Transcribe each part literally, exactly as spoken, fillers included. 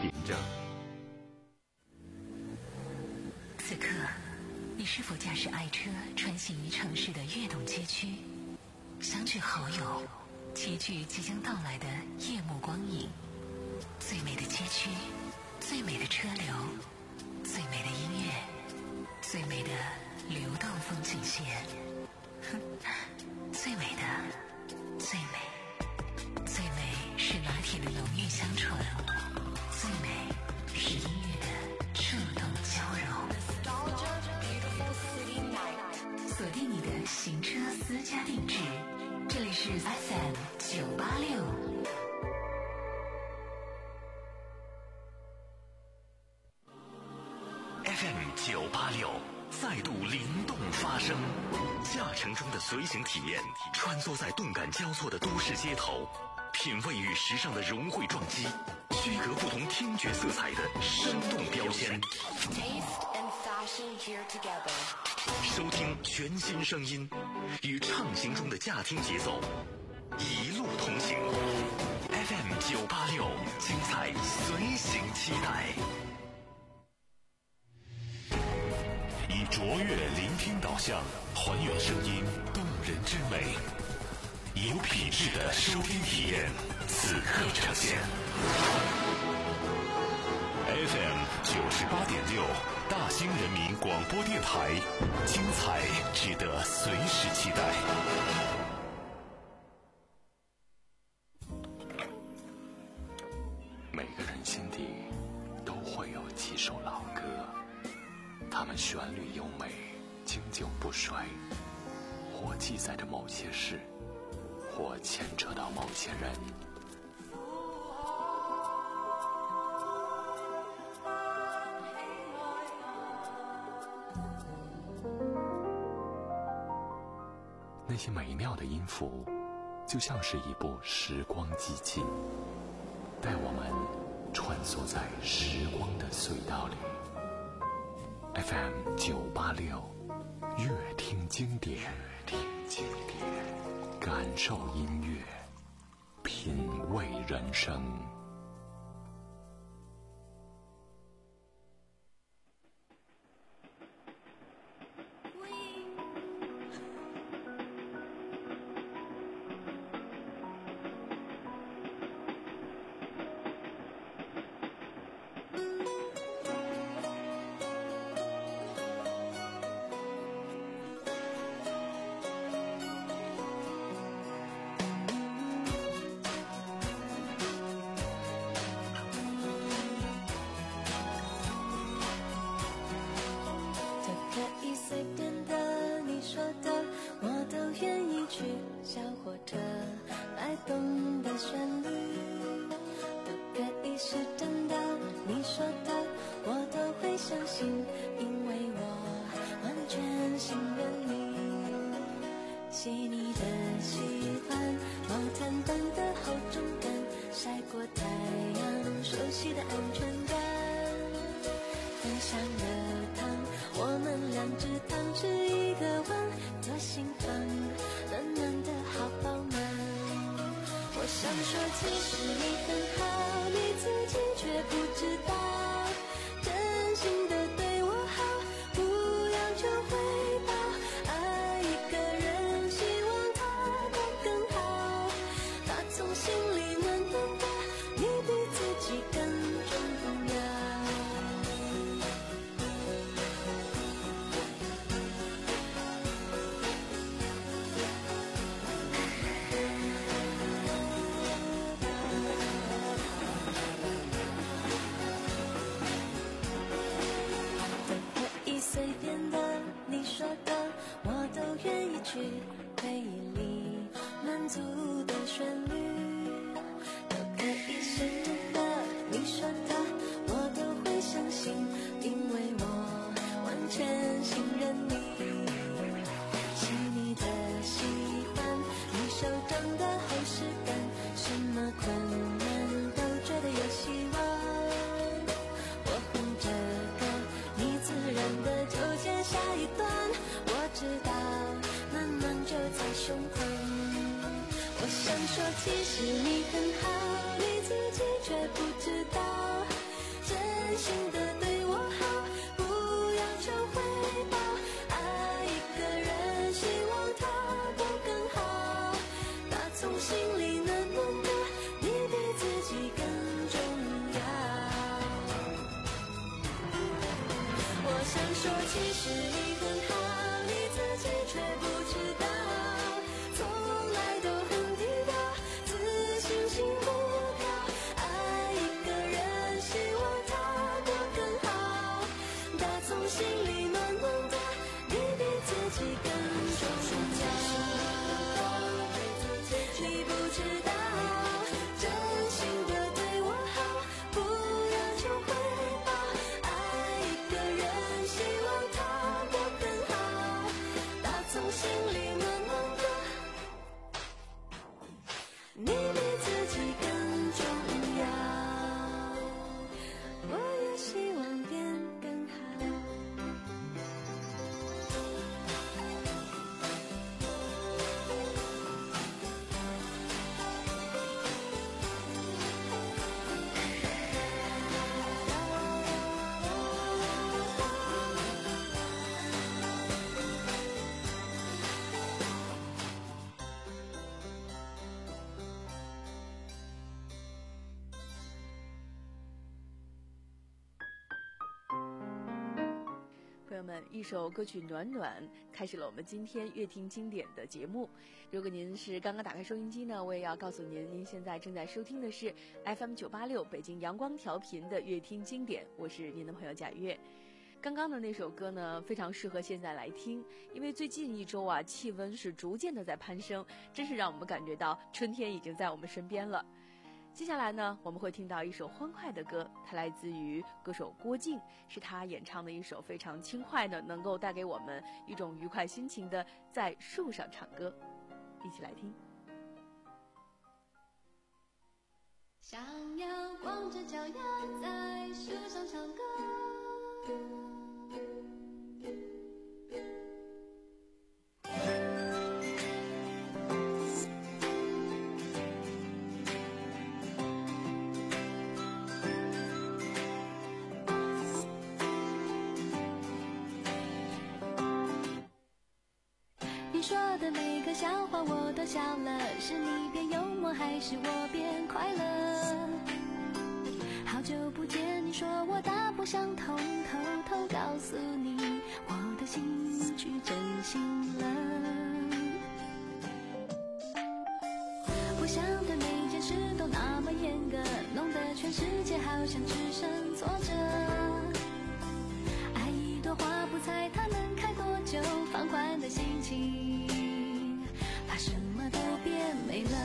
凭证。 此刻，你是否驾驶爱车穿行于城市的跃动街区，相聚好友，齐聚即将到来的夜幕光影？最美的街区，最美的车流，最美的音乐，最美的流动风景线。哼，最美的，最美，最美是拿铁的浓郁香醇，最美是音乐的触动交融。锁定你的行车私家定制，这里是 F M 九八六。 F M 九八六再度灵动发声，驾乘中的随行体验，穿梭在动感交错的都市街头，品味与时尚的融汇撞击，区隔不同听觉色彩的生动标签。收听全新声音，与畅行中的驾听节奏，一路同行。F M 九八六，精彩随行期待。以卓越聆听导向，还原声音动人之美，以有品质的收听体验，此刻呈现。F M 九十八点六，大兴人民广播电台，精彩值得随时期待。每个人心底都会有几首老歌，它们旋律优美，经久不衰，或记载着某些事，或牵扯到某些人。那些美妙的音符，就像是一部时光机器，带我们穿梭在时光的隧道里。F M 九八六，乐听经典，乐听经典，感受音乐，品味人生。 其实你很好，你自己却不知道，从来都很低调，自信心不高，爱一个人希望他过更好，打从心里暖暖的，你比自己更重要。你不知道，真心的对我好，不要求回报，爱一个人希望他过更好，打从心里暖暖的，你比自己更重要，我也希望变更好。 朋友们，一首歌曲《暖暖》开始了我们今天乐听经典的节目。如果您是刚刚打开收音机呢，我也要告诉您，您现在正在收听的是 F M 九八六北京阳光调频的乐听经典，我是您的朋友贾月。刚刚的那首歌呢，非常适合现在来听，因为最近一周啊，气温是逐渐的在攀升，真是让我们感觉到春天已经在我们身边了。接下来呢，我们会听到一首欢快的歌，它来自于歌手郭靖，是他演唱的一首非常轻快的，能够带给我们一种愉快心情的《在树上唱歌》，一起来听。 想要光着脚丫在树上唱歌，你说的每个笑话我都笑了，是你变幽默还是我变快乐？好久不见，你说我大不相同，偷偷告诉你我的心去真心了。不想对每件事都那么严格，弄得全世界好像只剩挫折。爱一朵花不猜它能开多久，放宽的心情怕什么都变美了。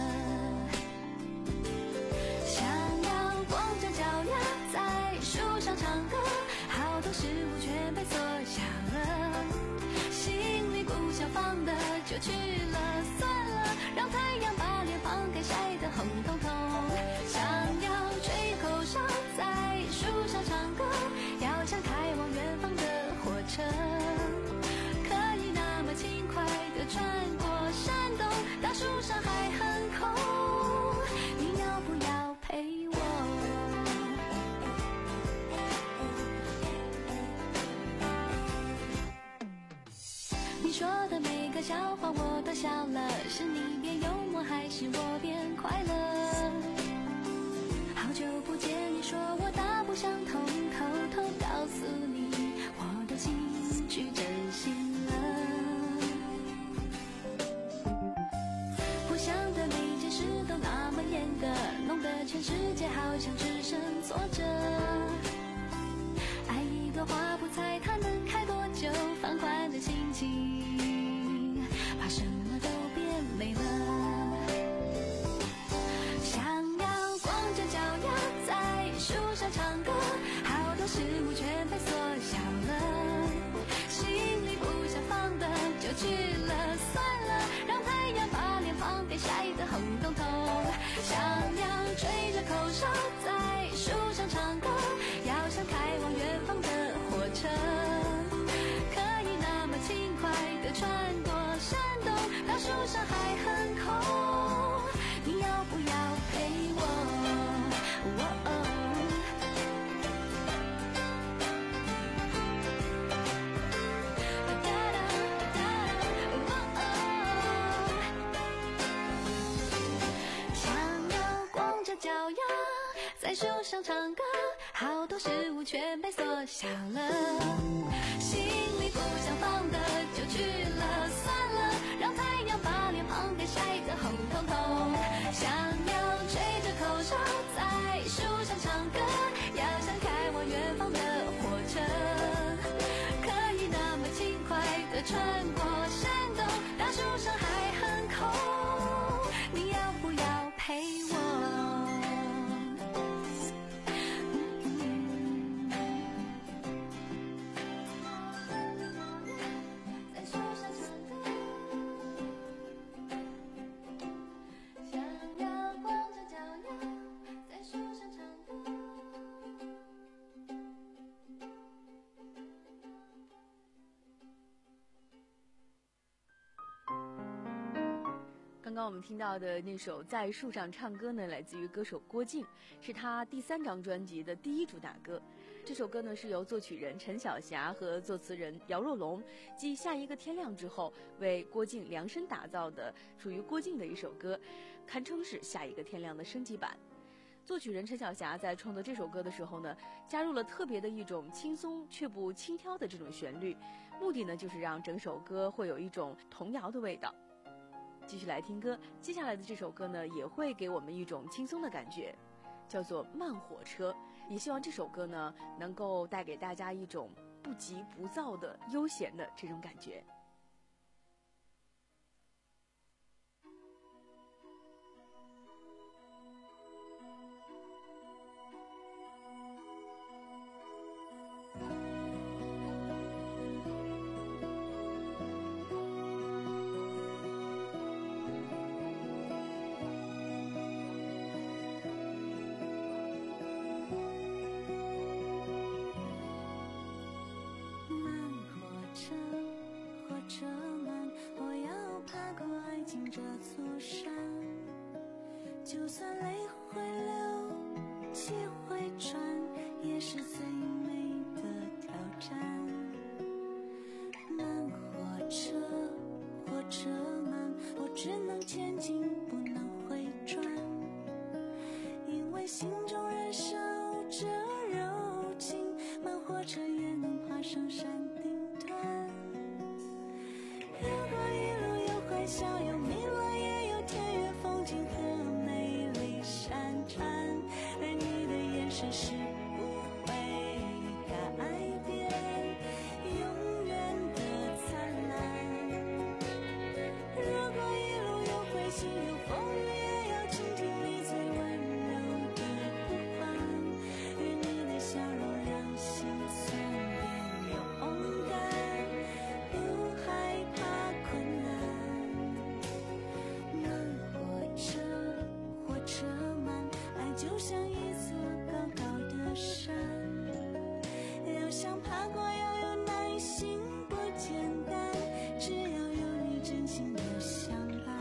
想要光着脚丫在树上唱歌，好多事物全被缩小了，心里不想放的就去了，算了，让太阳把脸庞给晒得红彤彤。想要吹口哨在树上唱歌，要像开往远方的火车，可以那么轻快地穿过山洞，当树上还很空，你要不要陪我？你说的每个笑话我都笑了，是你变幽默还是我变快乐？好久不见，你说我大不相同，偷偷告诉你我的心去真心了。不想对每件事都那么严格，弄得全世界好像只剩挫折。爱一朵花不猜它能开多久，放宽的心情怕什么都变美了。想要光着脚丫在树上唱歌，好多事物全被缩小了，心里不想放的就去了，算了，让太阳把脸庞给晒得红彤彤。想要吹着口哨在树上唱歌，要像开往远方的火车，可以那么轻快地穿过山洞，当树上还很空，你要不要陪我？哦哦，哒哒哒哒，哦哦，想要光着脚丫在树上唱歌，好多事物全被缩小了，心里晒得红彤彤。想要吹着口哨在树上唱歌，要像开往远方的火车，可以那么轻快地穿过山洞，大树上还很空，你要不要陪我？在树上唱歌，想要光着脚丫在树上唱歌。 刚刚我们听到的那首《在树上唱歌》呢，来自于歌手郭靖，是他第三张专辑的第一主打歌。这首歌呢是由作曲人陈小霞和作词人姚若龙继《下一个天亮》之后为郭靖量身打造的，属于郭靖的一首歌，堪称是《下一个天亮》的升级版。作曲人陈小霞在创作这首歌的时候呢，加入了特别的一种轻松却不轻佻的这种旋律，目的呢就是让整首歌会有一种童谣的味道。继续来听歌，接下来的这首歌呢也会给我们一种轻松的感觉，叫做《慢火车》。也希望这首歌呢能够带给大家一种不急不躁的悠闲的这种感觉。 就算泪会流，气会喘，也是最美的挑战。慢火车，火车慢，我只能前进，不能回转，因为心中燃烧着柔情，慢火车也能爬上山顶端。如果一路有欢笑，有迷乱，也有田园风景和美丽山川，而你的眼神是不会改变，永远的灿烂。如果一路有灰心，有风雨，也要倾听你最温柔的呼唤，愿你的笑容让心酸变有红感，不害怕困难。慢火车，火车慢，爱就像一座高高的山，要想爬过要有耐心，不简单，只要有你真心的相伴。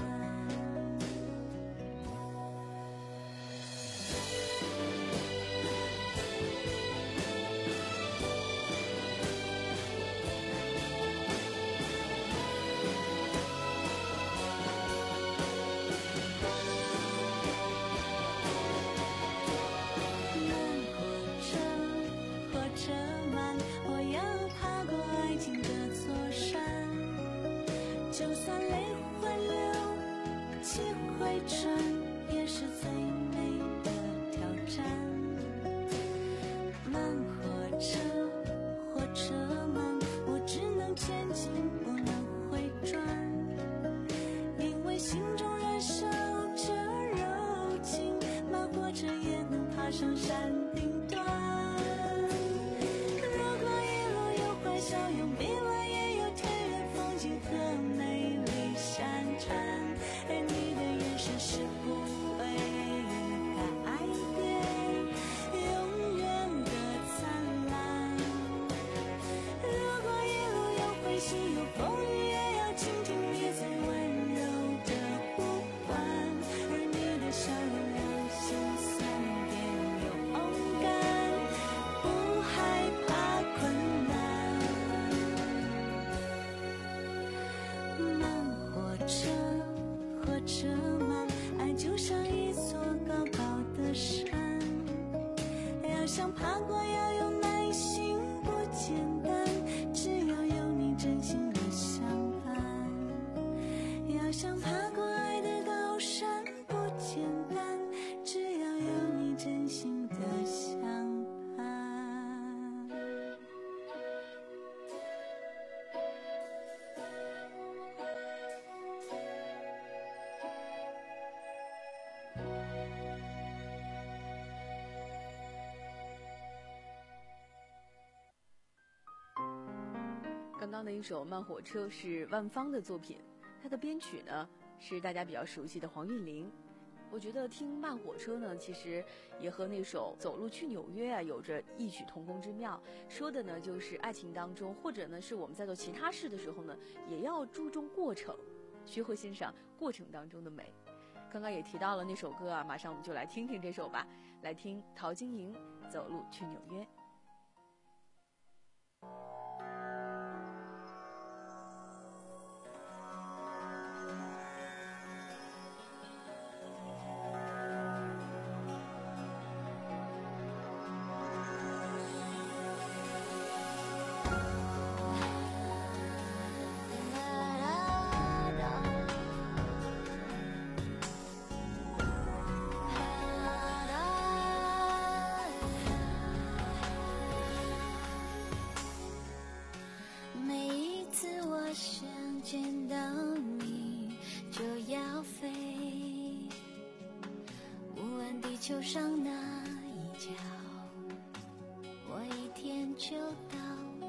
慢火车，火车慢，我要爬过爱情的座山，就算泪会流，气会喘，也是最美的挑战。慢火车，火车慢，我只能前进，不能回转，因为心中燃烧着柔情，慢火车也能爬上山顶端。如果一路有欢笑，有迷乱，也有田园风景和美丽山川，而你的眼神是不会改变，永远的灿烂。如果一路有灰心，有风雨，也要倾听你最温柔的呼唤，而你的笑容让心酸变有红感，不害怕困难。慢火车，火车慢，爱就像一座高高的山，要想爬过要有耐心，不简单，只要有你真心的相伴。要想爬过爱的刚的一首《慢火车》是万芳的作品，它的编曲呢是大家比较熟悉的黄韵玲。我觉得听慢火车呢，其实也和那首《走路去纽约》啊有着异曲同工之妙。说的呢就是爱情当中，或者呢是我们在做其他事的时候呢，也要注重过程，学会欣赏过程当中的美。刚刚也提到了那首歌啊，马上我们就来听听这首吧，来听陶晶莹《走路去纽约》。 球上那一角，我一天就到。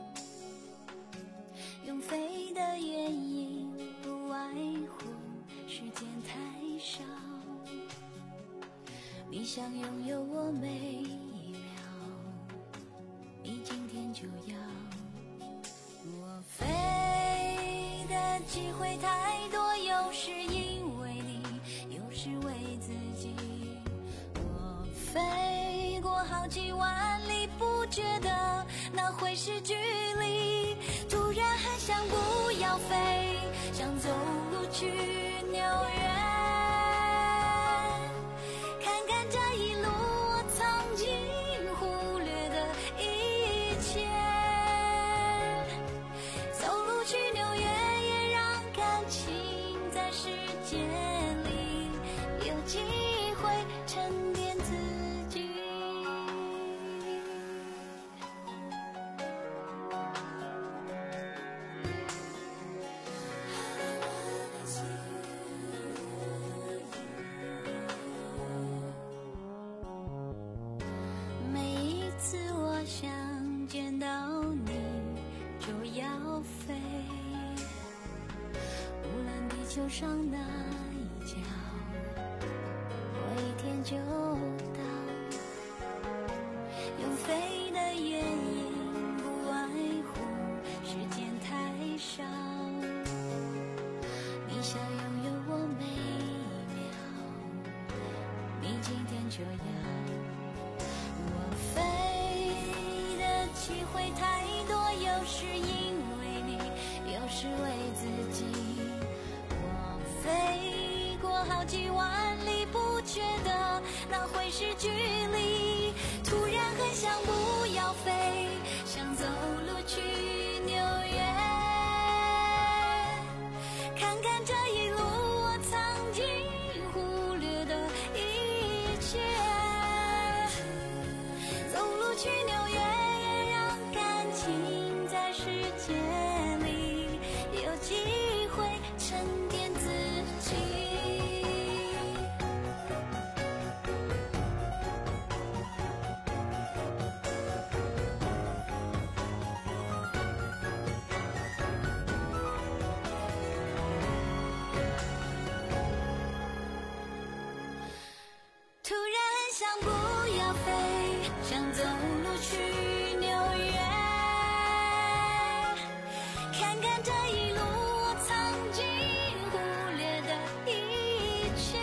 用飞的原因不外乎时间太少，你想拥有我每一秒，你今天就要。我飞的机会太多，有时因为你，有时为自己。飞过好几万里，不觉得那会是距离，突然很想不要飞，想走路去纽约，看看这一路我曾经忽略的一切，走路去纽约也让感情在时间里有机会沉淀自己。每一次我想见到你就要飞，无论地球上哪一角，我一天就到。用飞的原因不外乎时间太少，你想拥有我每一秒，你今天就要。我飞的机会太多，有时因为你，有时为自己。我飞过好几万里，不觉得那会是距离，突然很想不要飞，想走路去纽约，看看这一路我曾经忽略的一切，走路去纽约也让感情在时间里有机会沉淀自己。突然很想不要飞，想走路去纽约，看看这一路我曾经忽略的一切，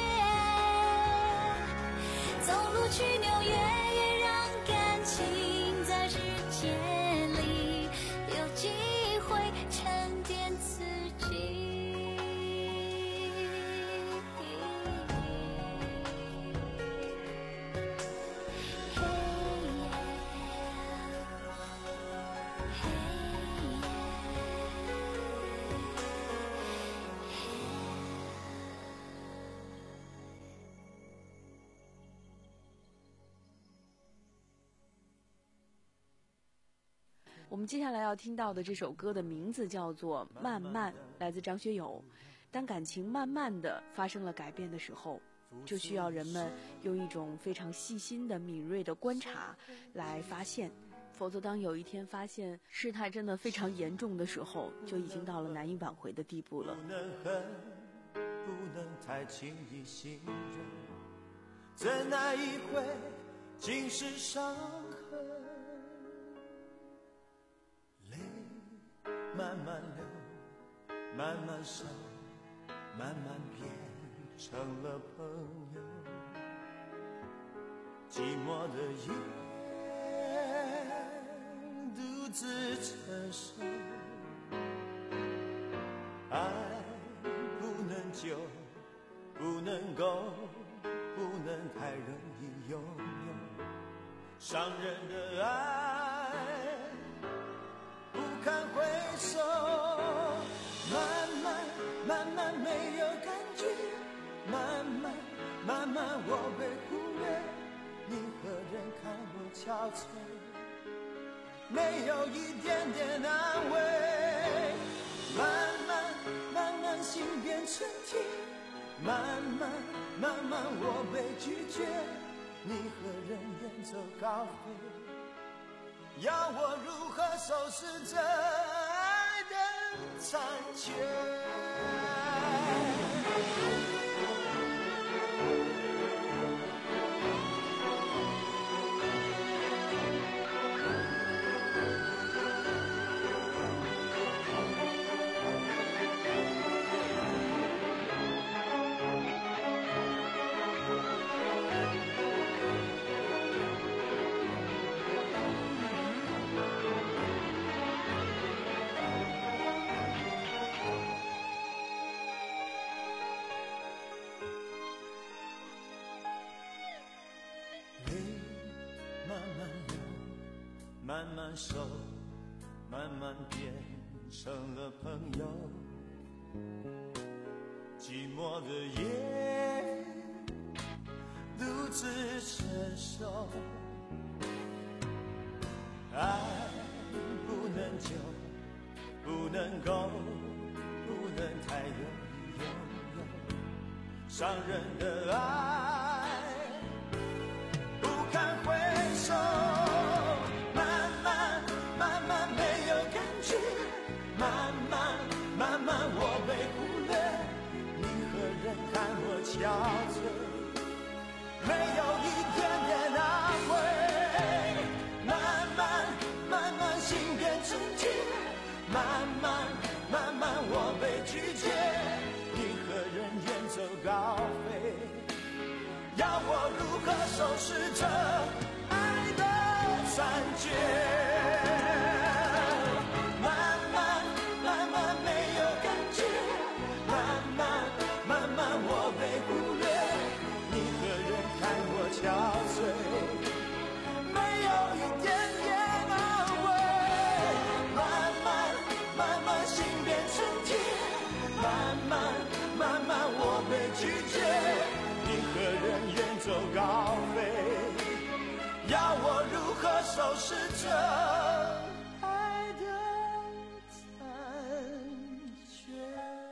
走路去纽约也让感情在时间里有机会沉淀自己。 我们接下来要听到的这首歌的名字叫做《慢慢》，来自张学友。当感情慢慢的发生了改变的时候，就需要人们用一种非常细心的、敏锐的观察来发现， 否则当有一天发现事态真的非常严重的时候，就已经到了难以挽回的地步了。 不能恨，不能太轻易信任，怎奈一回尽是伤痕。泪慢慢流，慢慢收，慢慢变成了朋友。寂寞的夜独自承受，爱不能久，不能够，不能太容易拥有。伤人的爱不堪回首，慢慢慢慢没有感觉，慢慢慢慢我被忽略，你何人看我憔悴，没有一点点安慰。慢慢慢慢心变成铁，慢慢慢慢我被拒绝，你何人远走高飞，要我如何收拾这爱的残缺。慢慢收，慢慢变成了朋友。寂寞的夜独自承受，爱不能久，不能够，不能太容易拥有。伤人的爱不堪回首，慢慢我被忽略，你何人看我憔悴，没有一点点安慰。慢慢慢慢心变成铁，慢慢慢慢我被拒绝，你何人远走高飞，要我如何收拾这爱的残缺。憔悴，没有一点点安慰。慢慢慢慢心变成铁，慢慢慢慢我被拒绝，你何人远走高飞，要我如何收拾这爱的残缺。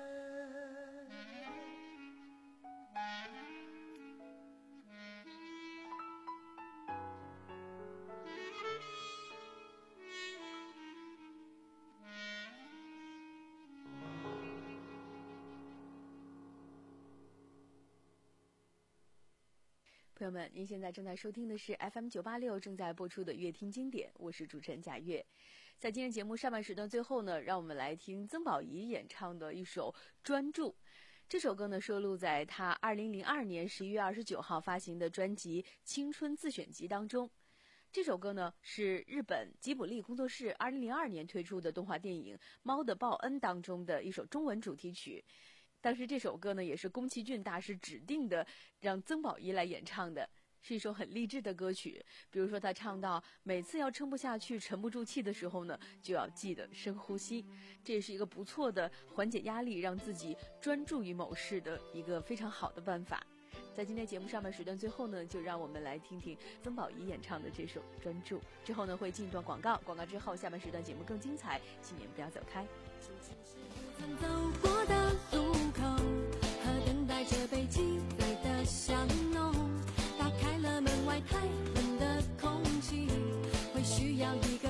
朋友们，您现在正在收听的是 F M 九八六正在播出的乐听经典，我是主持人贾月。在今天节目上半时段最后呢，让我们来听曾宝仪演唱的一首《专注》。这首歌呢收录在他二零零二年十一月二十九号发行的专辑《青春自选集》当中。这首歌呢是日本吉卜力工作室二零零二年推出的动画电影《猫的报恩》当中的一首中文主题曲。当时这首歌呢也是宫崎骏大师指定的让曾宝仪来演唱的，是一首很励志的歌曲。比如说他唱到每次要撑不下去沉不住气的时候呢，就要记得深呼吸，这也是一个不错的缓解压力让自己专注于某事的一个非常好的办法。在今天节目上半时段最后呢，就让我们来听听曾宝仪演唱的这首《专注》。之后呢会进一段广告，广告之后下半时段节目更精彩，请您不要走开。 曾走过的路口和等待着被击飞的香浓，打开了门外太冷的空气，会需要一个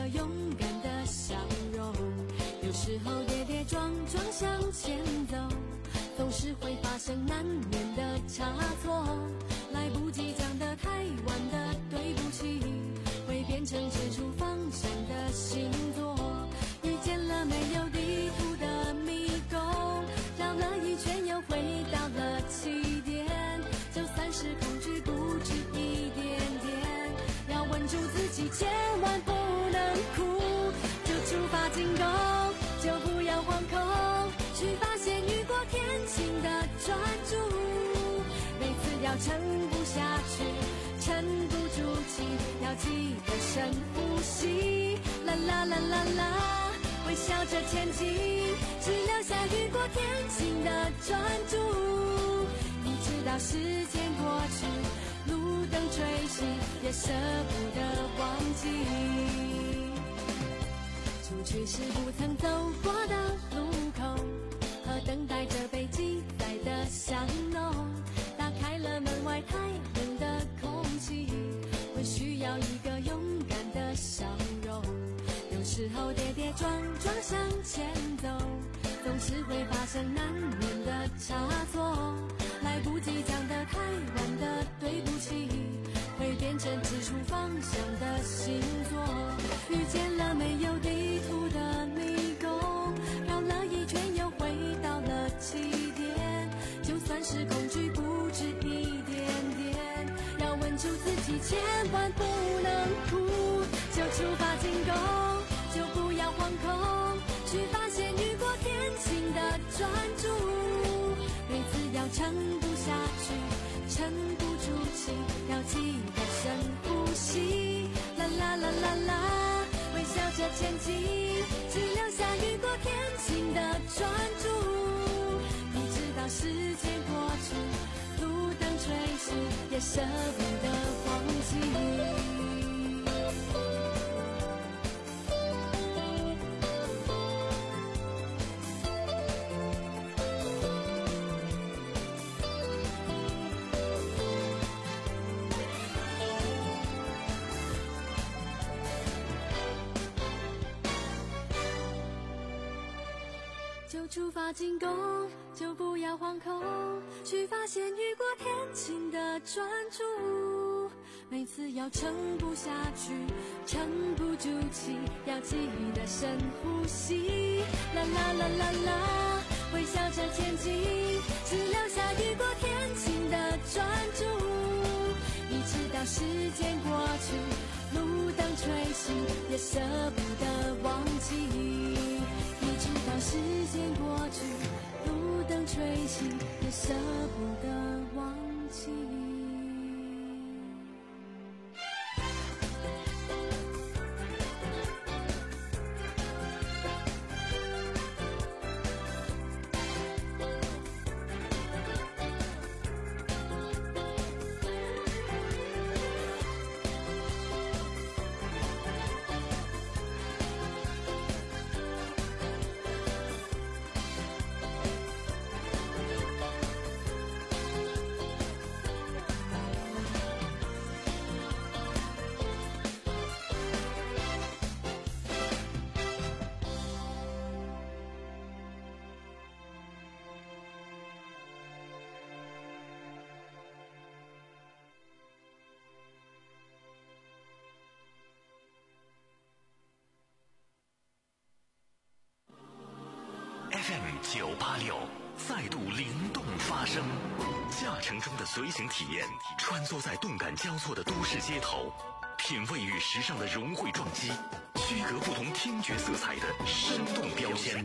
要撑不下去，沉不住气，要记得深呼吸。啦啦啦啦啦，微笑着前进，只留下雨过天晴的专注。你知道时间过去，路灯吹熄，也舍不得忘记。出去时不曾走过的路口，和等待着被记载的香浓，打开了门外太冷的空气，会需要一个勇敢的笑容。有时候跌跌撞撞向前走，总是会发生难免的差错，来不及讲的太晚的对不起，会变成指出方向的星座。遇见了没有地图的迷宫，绕了一圈又回到了起点，就算是恐惧不止一点点，要稳住自己，千万不能哭，就出发进攻，就不要惶恐，去发现雨过天晴的专注。每次要撑不下去，沉不住气，要记得深呼吸。啦啦啦啦啦，微笑着前进，只留下雨过天晴的专注。你知道时间过去，路灯吹熄，也舍不得忘记。就出发进攻，就不要惶恐，去发现雨过天晴的专注。每次要撑不下去，沉不住气，要记得深呼吸。啦啦啦啦啦，微笑着前进，只留下雨过天晴的专注。你知道时间过去，路灯吹熄，也舍不得忘记。直到时间过去，路灯吹熄，也舍不得忘记。 F M 九八六再度灵动发声，驾乘中的随行体验，穿梭在动感交错的都市街头，品味与时尚的融汇撞击，区隔不同听觉色彩的生动标签。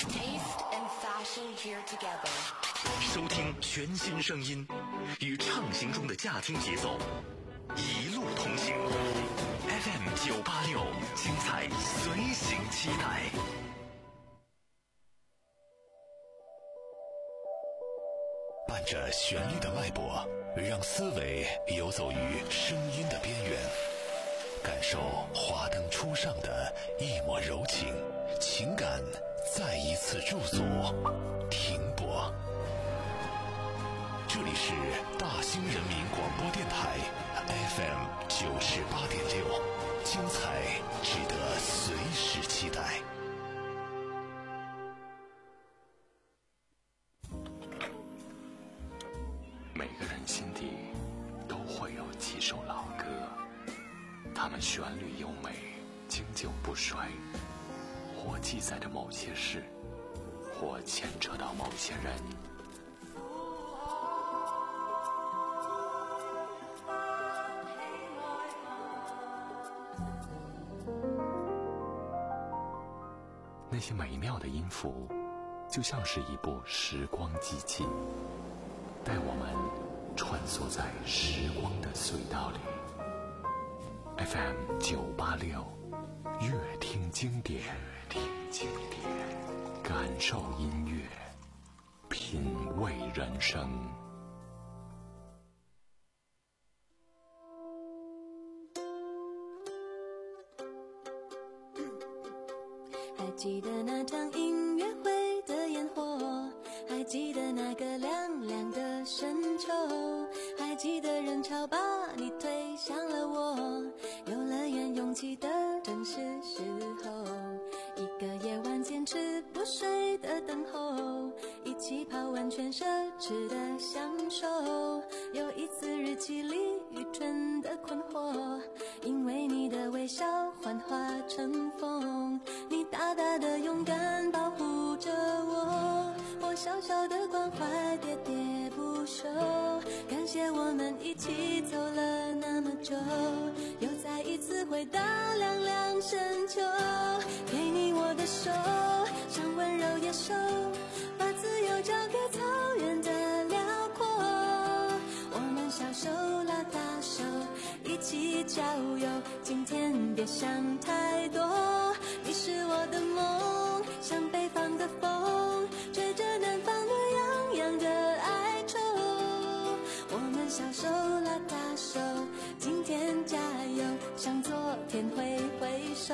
收听全新声音，与畅行中的驾听节奏，一路同行。F M 九八六，精彩随行期待。伴着旋律的脉搏，让思维游走于声音的边缘，感受华灯初上的一抹柔情，情感再一次驻足停泊。这里是大兴人民广播电台 F M 九十八点六，精彩值得随时期待。每个人心底都会有几首老歌，它们旋律优美，经久不衰，或记载着某些事，或牵扯到某些人。那些美妙的音符，就像是一部时光机器，带我们穿梭在时光的隧道里。 F M 九八六，乐听经典，乐听经典，感受音乐，品味人生。 还记得那场音乐会的烟火，还记得那个凉凉的深秋，还记得人潮把你推向了我，游乐园拥挤的正是时候，一个夜晚坚持不睡的等候，一起泡温泉奢侈的享受，有一次日记里愚蠢的困惑，因为你的微笑幻化成风，你大大的勇敢保护着我，我小小的关怀喋喋不休，感谢我们一起走了那么久，又再一次回到凉凉深秋，给你我的手，像温柔野兽，把自由交给草原的辽阔，我们小手拉大手，一起郊游，今天别想太多，你是我的梦，像北方的风，吹着南方的洋洋的哀愁，我们小手拉大手，今天加油，向昨天挥挥手。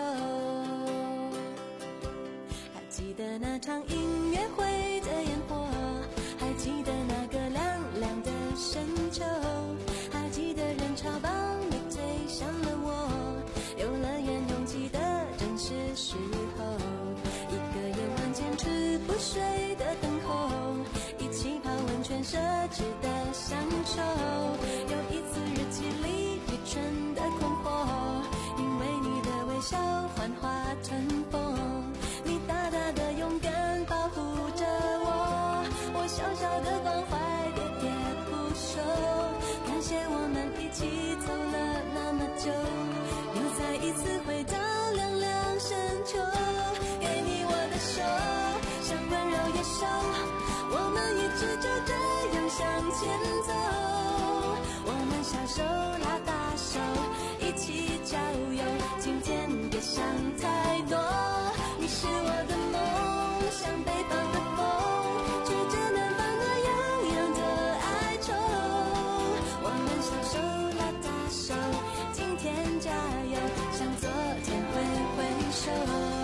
还记得那场音乐会的烟火，还记得那个凉凉的深秋，还记得人潮把你推向了我，游乐园拥挤的正是时候，一个夜晚坚持不睡的等候，一起泡温泉奢侈的享受，有一次日记里愚蠢的困惑，因为你的微笑幻化成风，你大大的勇敢保护着我，我小小的关怀喋喋不休，感谢我们一起走了那么久，又再一次回到凉凉深秋，给你我的手，像温柔野兽，我们一直就这样向前走，我们小手拉大手，一起郊游，今天别想太多，你是我的梦，像北方的风，吹着南方的洋洋的哀愁，我们小手拉大手，今天加油，向昨天挥挥手。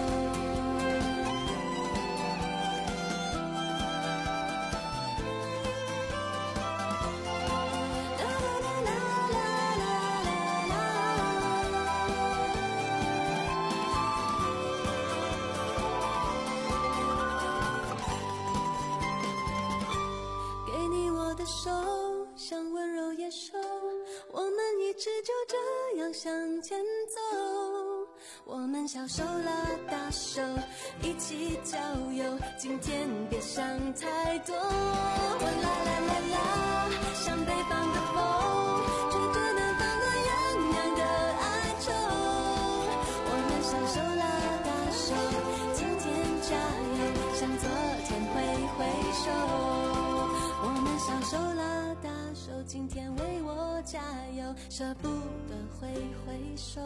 手像温柔野兽，我们一直就这样向前走，我们小手拉大手，一起郊游，今天别想太多，我啦啦啦啦，像北方的风，吹着南方的洋洋的哀愁，我们小手拉大手，今天加油，向昨天挥挥手，我们小手拉大手，今天为我加油，舍不得挥挥手。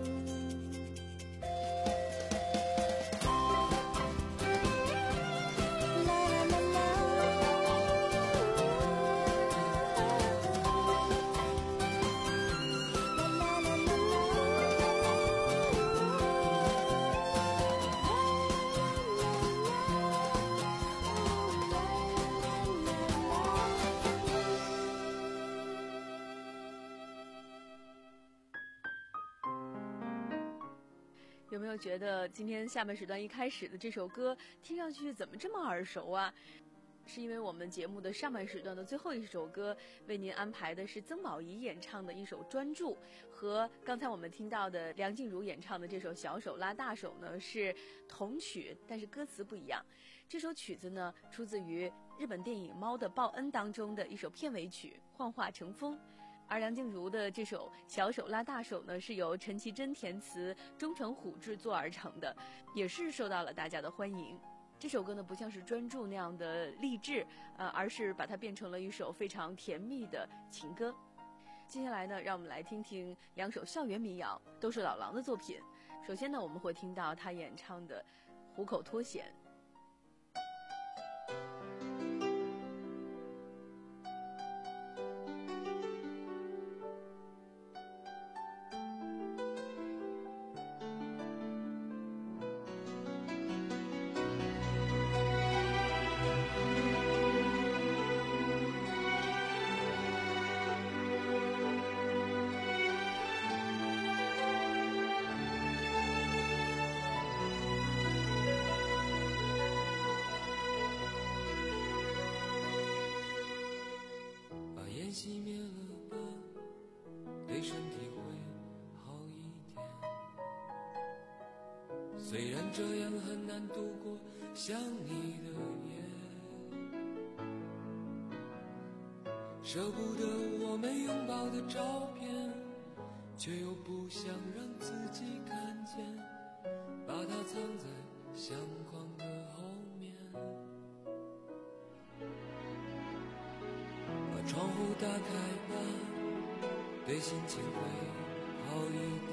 有没有觉得今天下半时段一开始的这首歌听上去怎么这么耳熟啊？是因为我们节目的上半时段的最后一首歌为您安排的是曾宝仪演唱的一首《专注》，和刚才我们听到的梁静茹演唱的这首《小手拉大手》呢是同曲，但是歌词不一样。这首曲子呢出自于日本电影《猫的报恩》当中的一首片尾曲《幻化成风》。而梁静茹的这首《小手拉大手》呢，是由陈绮贞填词，钟成虎制作而成的，也是受到了大家的欢迎。 这首歌呢不像是专注那样的励志，呃，而是把它变成了一首非常甜蜜的情歌。接下来呢，让我们来听听两首校园民谣，都是老狼的作品。首先呢，我们会听到他演唱的《虎口脱险》。 熄灭了吧，对身体会好一点。虽然这样很难度过想你的夜，舍不得我们拥抱的照片，却又不想让自己看见，把它藏在相框的后面。窗户打开吧，对心情会好一点，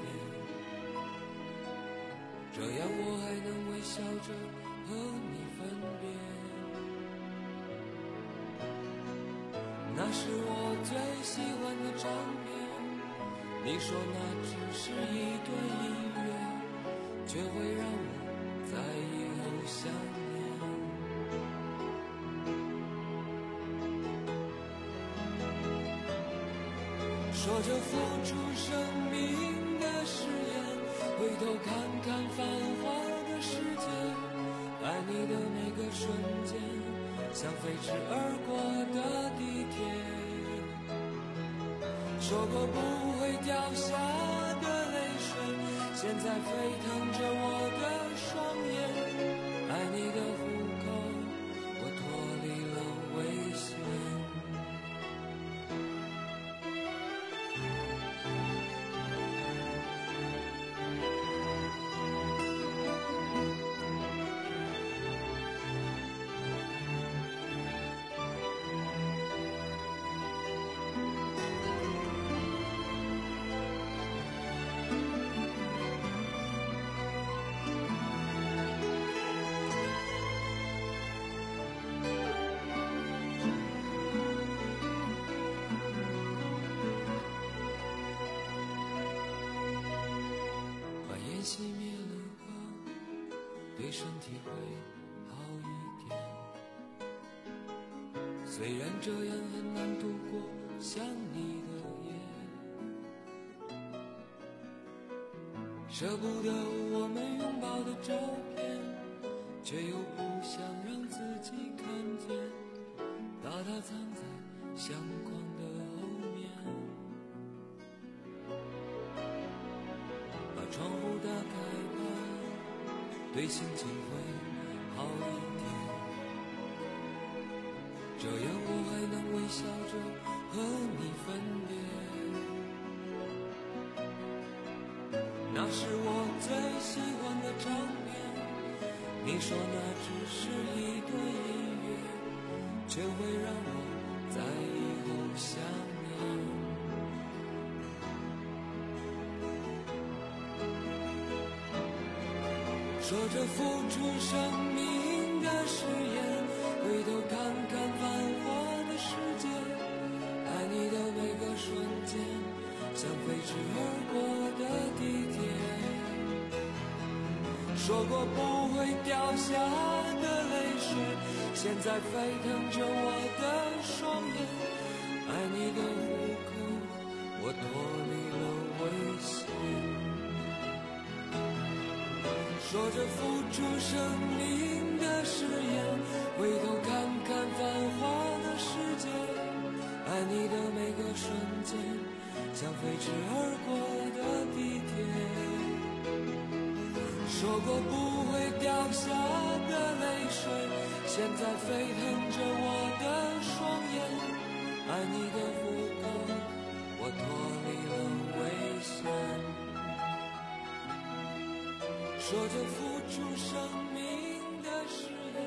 这样我还能微笑着和你分别。那是我最喜欢的唱片，你说那只是一段音乐，却会让我在以后想念。说着付出生命的誓言，回头看看繁华的世界，爱你的每个瞬间，像飞驰而过的地铁。说过不会掉下的泪水，现在沸腾着我的双眼。爱你的虎口，我脱离了危险。熄灭了吧，对身体会好一点。虽然这样很难度过想你的夜，舍不得我们拥抱的照片，却又不想让自己看见，把它藏在相框的后面。把窗户打开吧，对心情会好一点，这样我还能微笑着和你分别。那是我最喜欢的唱片，你说那只是一段音乐，却会让我在以后想念。说着付出生命的誓言，回头看看繁华的世界，爱你的每个瞬间，像飞驰而过的地铁。说过不会掉下的泪水，现在沸腾着我的双眼。爱你的虎口，我脱离了危险。说着付出生命的誓言，回头看看繁华的世界，爱你的每个瞬间，像飞驰而过的地铁。说过不会掉下的泪水，现在沸腾着我的双眼。爱你的虎口，我脱离了危险。说着付出生命的誓言，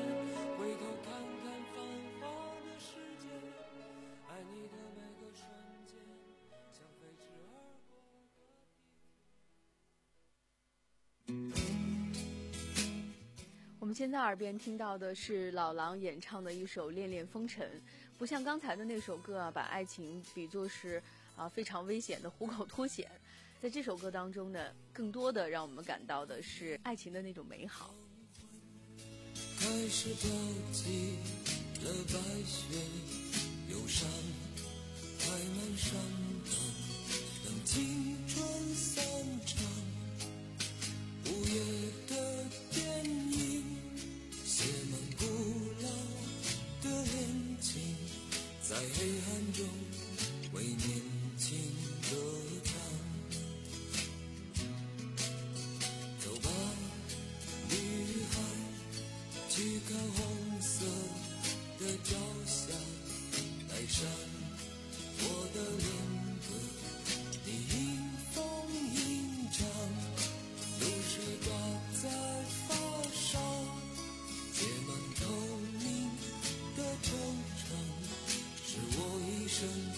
们现在耳边听到的是老狼演唱的一首《恋恋风尘》，不像刚才的那首歌啊，把爱情比作是啊非常危险的虎口脱险。在这首歌当中呢，更多的让我们感到的是爱情的那种美好。 开始飘起了白雪，忧伤开满山岗，等青春散场。午夜的电影写满古老的恋情，在黑暗中为年轻歌唱。走吧，女孩，去看红色的朝霞，带上我的恋歌，你迎风吟唱，露水挂在发梢，结满透明的惆怅，是我一生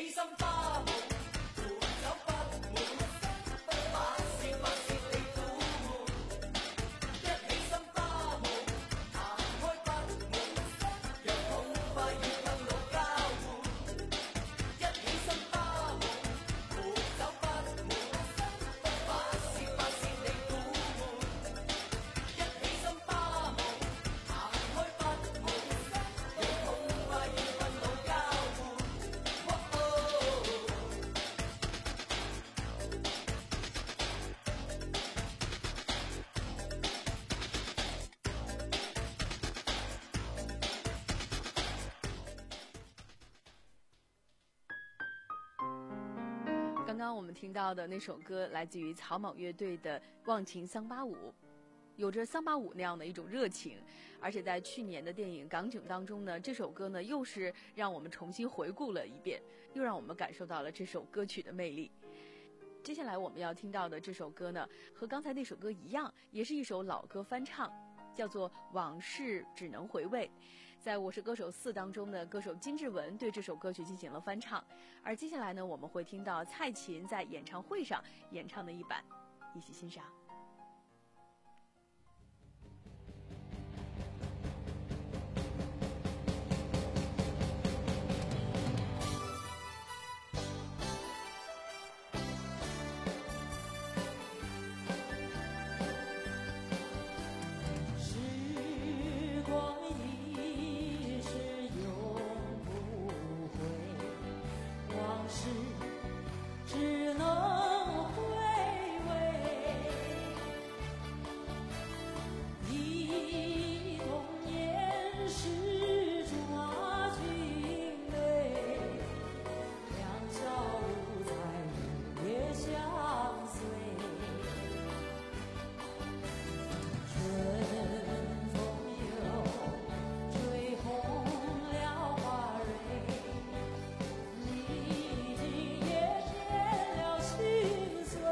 起心花舞，扶手不滿，百事百事地苦悶。一起心花舞，行開不滿，讓痛快與憤怒交換。一起心花舞，扶手不滿，百事百事地苦悶。一起心花舞，行開不滿，讓痛快與憤怒交換。 刚刚我们听到的那首歌来自于草蜢乐队的《忘情桑巴舞》，有着桑巴舞那样的一种热情，而且在去年的电影《港囧》当中呢，这首歌呢又是让我们重新回顾了一遍，又让我们感受到了这首歌曲的魅力。接下来我们要听到的这首歌呢，和刚才那首歌一样，也是一首老歌翻唱，叫做《往事只能回味》。在《我是歌手四》当中呢，歌手金志文对这首歌曲进行了翻唱，而接下来呢，我们会听到蔡琴在演唱会上演唱的一版，一起欣赏。 时光一逝永不回，往事只能回味。忆童年时抓青梅，两小无猜日夜相随。春风又吹红了花蕊，历经也添了心碎。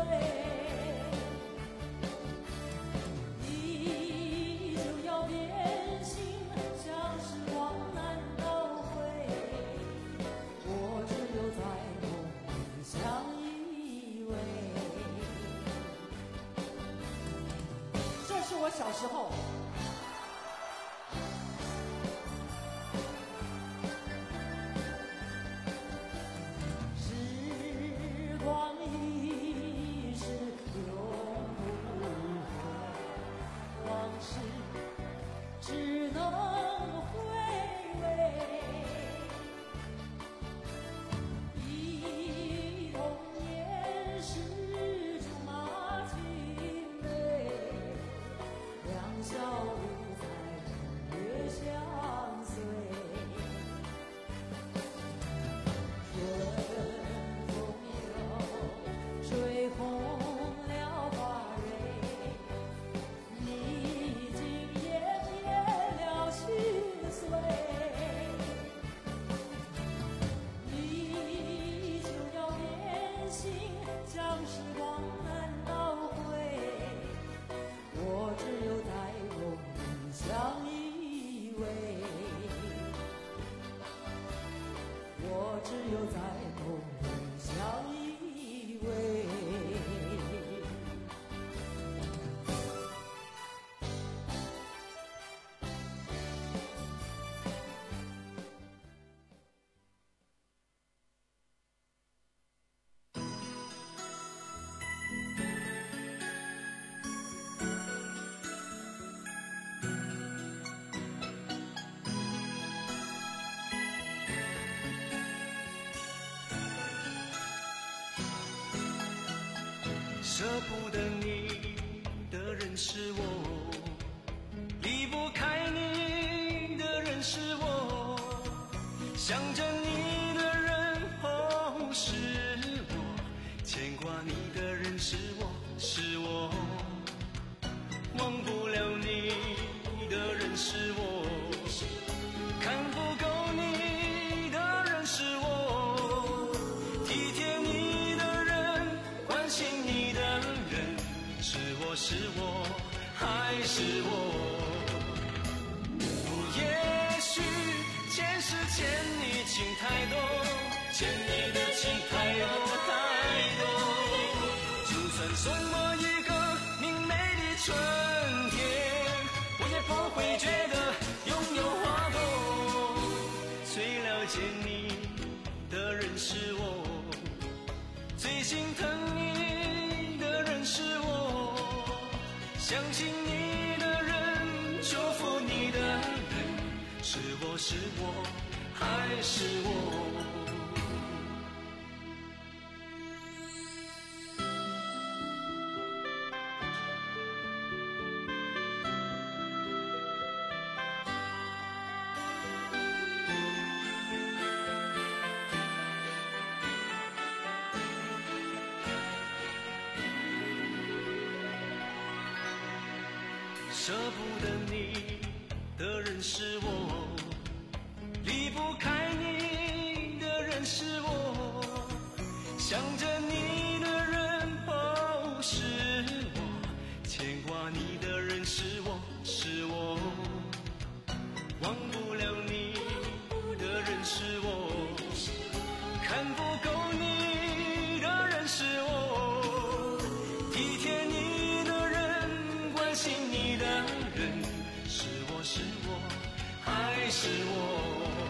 你就要变心，像时光难倒回，我只有在梦里相依偎。这是我小时候。时光一逝永不回，往事只能回味。忆童年时竹马青梅，两小无猜日夜相随。春风又吹红了花蕊，历经也添了心碎。你就要变心，将时光难倒回，我只有在梦里相依偎。我只有在梦里相依偎。 舍不得你的人是我，离不开你的人是我，想着你的人哦是我，牵挂你的人是我是我，忘不了你的人是我，看不够你的人是我，体贴你的人，关心你的人，是我是我还是我？也许前世欠你情太多，欠你的春天，我也不会觉得拥有花朵。最了解你的人是我，最心疼你的人是我，相信你的人，祝福你的人，是我是我还是我。舍不得你的人是我，离不开你的人是我，想着你的人哦是我，牵挂你的人是我是我，忘不了你的人是我，看不够你的人是我，体贴你的人，关心你的人，是我是我还是我。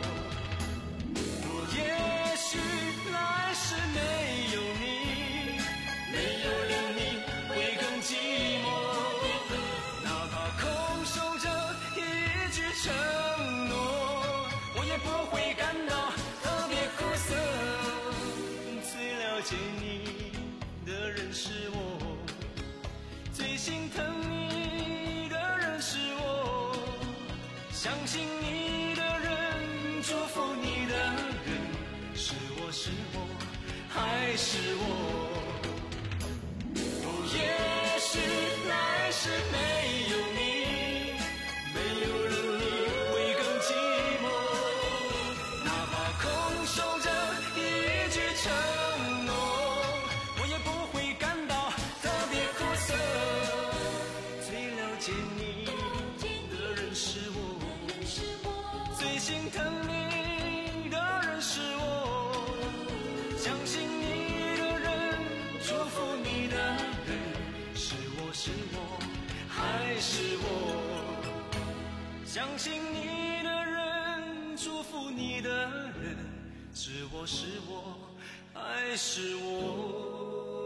我也许来世没有你，没有了你会更寂寞，哪怕空守着一句承诺，我也不会感到特别苦涩。最了解你的人是我，最心疼你的人是我，相信你的人，祝福你的人，是我是我还是我。哦，也许来世没有你，没有了你会更寂寞，哪怕空守着一句承诺，我也不会感到特别苦涩。最了解你的人是我，最心疼你的人是我，相信你的人，祝福你的人，是我是我还是我。相信你的人，祝福你的人，是我是我还是我。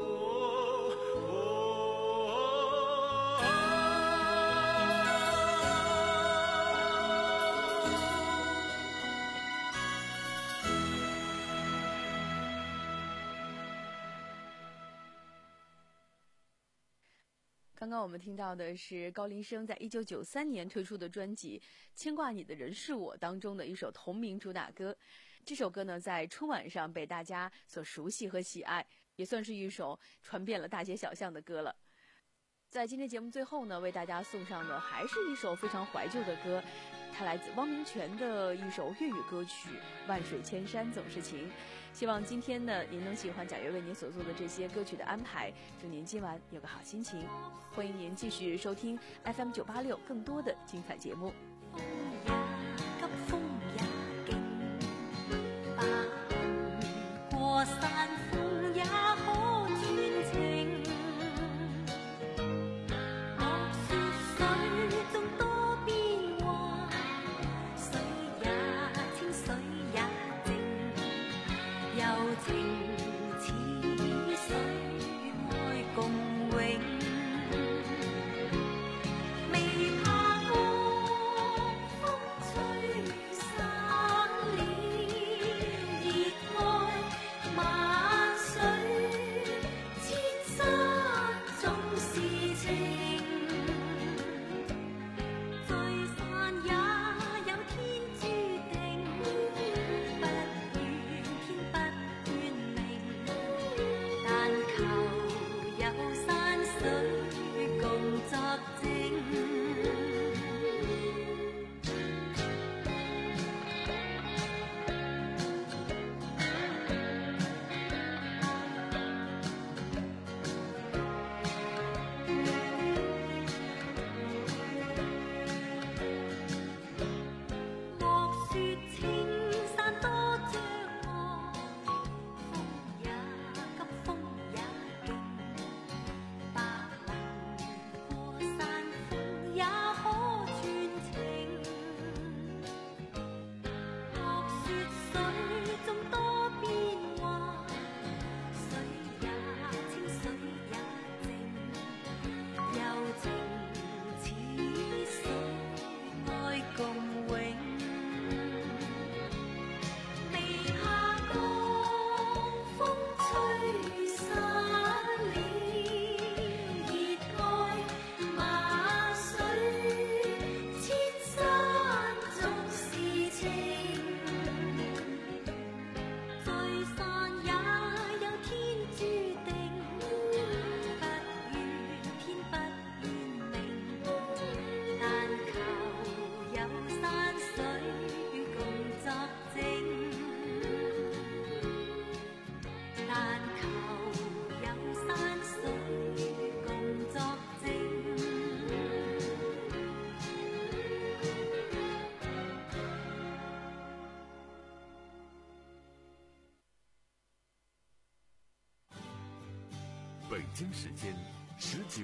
刚刚我们听到的是高林生在一九九三年推出的专辑《牵挂你的人是我》当中的一首同名主打歌。这首歌呢，在春晚上被大家所熟悉和喜爱，也算是一首传遍了大街小巷的歌了。在今天节目最后呢，为大家送上的还是一首非常怀旧的歌，它来自汪明荃的一首粤语歌曲《万水千山总是情》。希望今天呢，您能喜欢贾月为您所做的这些歌曲的安排，祝您今晚有个好心情。欢迎您继续收听 F M 九八六更多的精彩节目。 風也急，風也勁，不過山峰也可傳情。莫說水中多變幻，水也清，水也靜，柔情似水愛共永。未怕光京时间十九